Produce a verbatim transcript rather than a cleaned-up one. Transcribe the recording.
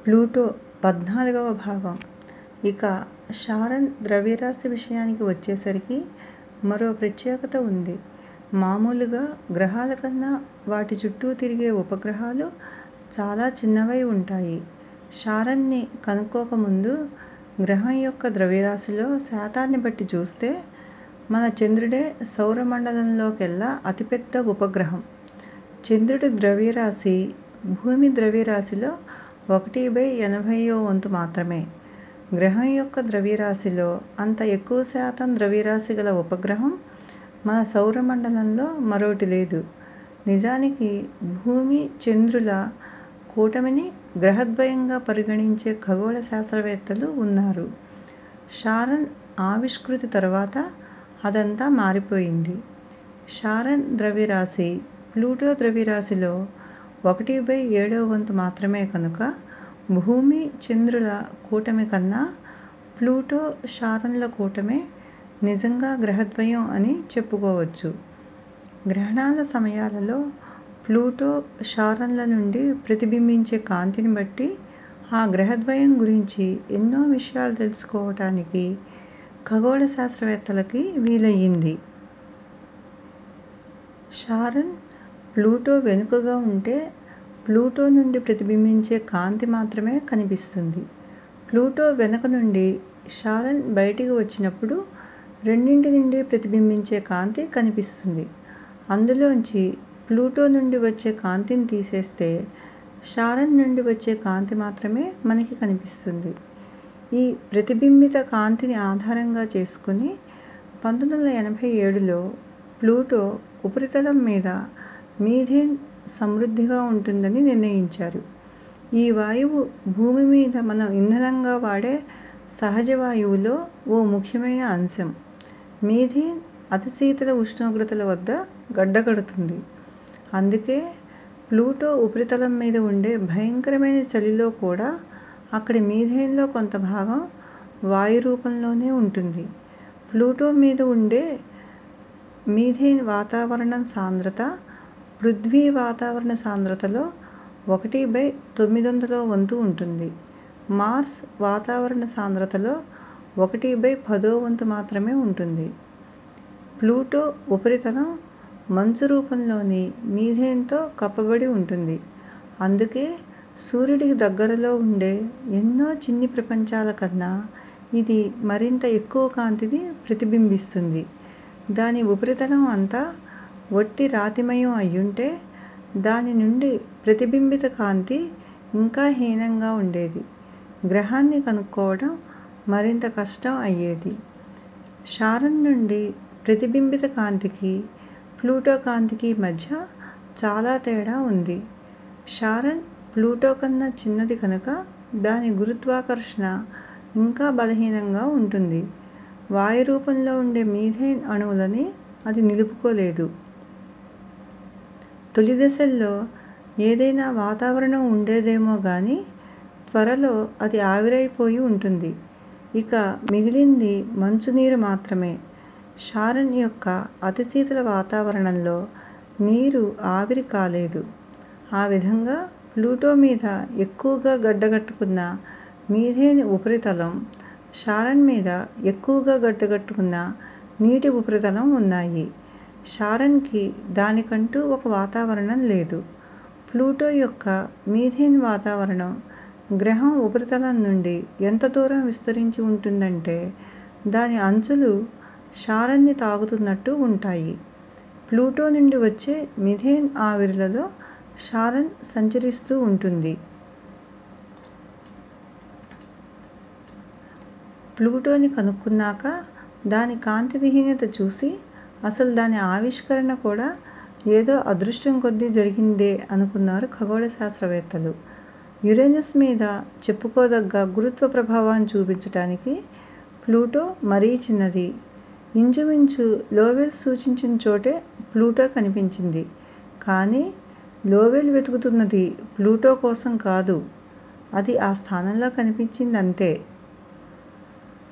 Pluto పద్నాలుగవ భాగం. ఇక షారన్ ద్రవ్యరాశి విషయానికి వచ్చేసరికి మరో ప్రత్యేకత ఉంది. మామూలుగా గ్రహాల కన్నా వాటి చుట్టూ తిరిగే ఉపగ్రహాలు చాలా చిన్నవై ఉంటాయి. షారన్ని కనుక్కోకముందు గ్రహం యొక్క ద్రవ్యరాశిలో శాతాన్ని బట్టి చూస్తే మన చంద్రుడే సౌరమండలంలోకెల్లా అతిపెద్ద ఉపగ్రహం. చంద్రుడి ద్రవ్యరాశి భూమి ద్రవ్యరాశిలో ఒకటి బై ఎనభైయో వంతు మాత్రమే. గ్రహం యొక్క ద్రవ్యరాశిలో అంత ఎక్కువ శాతం ద్రవ్యరాశి గల ఉపగ్రహం మన సౌరమండలంలో మరోటి లేదు. నిజానికి భూమి చంద్రుల కూటమిని గ్రహద్వయంగా పరిగణించే ఖగోళ శాస్త్రవేత్తలు ఉన్నారు. షారన్ ఆవిష్కృతి తరువాత అదంతా మారిపోయింది. షారన్ ద్రవ్యరాశి ప్లూటో ద్రవ్యరాశిలో ఒకటి బై ఏడో వంతు మాత్రమే కనుక భూమి చంద్రుల కూటమి కన్నా ప్లూటో షారన్ల కూటమే నిజంగా గ్రహద్వయం అని చెప్పుకోవచ్చు. గ్రహణాల సమయాలలో ప్లూటో షారన్ల నుండి ప్రతిబింబించే కాంతిని బట్టి ఆ గ్రహద్వయం గురించి ఎన్నో విషయాలు తెలుసుకోవటానికి ఖగోళ శాస్త్రవేత్తలకి వీలయ్యింది. షారన్ ప్లూటో వెనుకగా ఉంటే ప్లూటో నుండి ప్రతిబింబించే కాంతి మాత్రమే కనిపిస్తుంది. ప్లూటో వెనుక నుండి షారన్ బయటికి వచ్చినప్పుడు రెండింటి నుండి ప్రతిబింబించే కాంతి కనిపిస్తుంది. అందులోంచి ప్లూటో నుండి వచ్చే కాంతిని తీసేస్తే షారన్ నుండి వచ్చే కాంతి మాత్రమే మనకి కనిపిస్తుంది. ఈ ప్రతిబింబిత కాంతిని ఆధారంగా చేసుకుని పంతొమ్మిది వందల ఎనభై ఏడులో ప్లూటో ఉపరితలం మీద మీథేన్ సమృద్ధిగా ఉంటుందని నిర్ణయించారు. ఈ వాయువు భూమి మీద మనం ఇంధనంగా వాడే సహజ వాయువులో ఓ ముఖ్యమైన అంశం. మీథేన్ అతి శీతల ఉష్ణోగ్రతల వద్ద గడ్డకడుతుంది. అందుకే ప్లూటో ఉపరితలం మీద ఉండే భయంకరమైన చలిలో కూడా అక్కడి మీథేన్లో కొంత భాగం వాయు రూపంలోనే ఉంటుంది. ప్లూటో మీద ఉండే మీథేన్ వాతావరణం సాంద్రత పృథ్వీ వాతావరణ సాంద్రతలో ఒకటి బై తొమ్మిది వందలో వంతు ఉంటుంది. మార్స్ వాతావరణ సాంద్రతలో ఒకటి బై పదో వంతు మాత్రమే ఉంటుంది. ప్లూటో ఉపరితలం మంచు రూపంలోని మీథేన్తో కప్పబడి ఉంటుంది. అందుకే సూర్యుడికి దగ్గరలో ఉండే ఎన్నో చిన్ని ప్రపంచాల కన్నా ఇది మరింత ఎక్కువ కాంతిని ప్రతిబింబిస్తుంది. దాని ఉపరితలం అంతా వట్టి రాతిమయం అయ్యుంటే దాని నుండి ప్రతిబింబిత కాంతి ఇంకా హీనంగా ఉండేది. గ్రహాన్ని కనుక్కోవడం మరింత కష్టం అయ్యేది. షారన్ నుండి ప్రతిబింబిత కాంతికి ప్లూటో కాంతికి మధ్య చాలా తేడా ఉంది. షారన్ ప్లూటో కన్నా చిన్నది కనుక దాని గురుత్వాకర్షణ ఇంకా బలహీనంగా ఉంటుంది. వాయు రూపంలో ఉండే మీథేన్ అణువులని అది నిలుపుకోలేదు. తొలి దశల్లో ఏదైనా వాతావరణం ఉండేదేమో గానీ త్వరలో అది ఆవిరైపోయి ఉంటుంది. ఇక మిగిలింది మంచునీరు మాత్రమే. షారన్ యొక్క అతి శీతల వాతావరణంలో నీరు ఆవిరి కాలేదు. ఆ విధంగా ప్లూటో మీద ఎక్కువగా గడ్డకట్టుకున్న మీథేన్ ఉపరితలం, షారన్ మీద ఎక్కువగా గడ్డకట్టుకున్న నీటి ఉపరితలం ఉన్నాయి. షారన్కి దానికంటూ ఒక వాతావరణం లేదు. ప్లూటో యొక్క మీథేన్ వాతావరణం గ్రహం ఉపరితలం నుండి ఎంత దూరం విస్తరించి ఉంటుందంటే దాని అంచులు షారన్ని తాకుతున్నట్టు ఉంటాయి. ప్లూటో నుండి వచ్చే మీథేన్ ఆవిరులలో షారన్ సంచరిస్తూ ఉంటుంది. ప్లూటోని కనుక్కున్నాక దాని కాంతి విహీనత చూసి అసలు దాని ఆవిష్కరణ కూడా ఏదో అదృష్టం కొద్దీ జరిగిందే అనుకున్నారు ఖగోళ శాస్త్రవేత్తలు. యురేనస్ మీద చెప్పుకోదగ్గ గురుత్వ ప్రభావాన్ని చూపించటానికి ప్లూటో మరీ చిన్నది. ఇంచుమించు లోవెల్ సూచించిన చోటే ప్లూటో కనిపించింది. కానీ లోవెల్ వెతుకుతున్నది ప్లూటో కోసం కాదు. అది ఆ స్థానంలో కనిపించింది అంతే.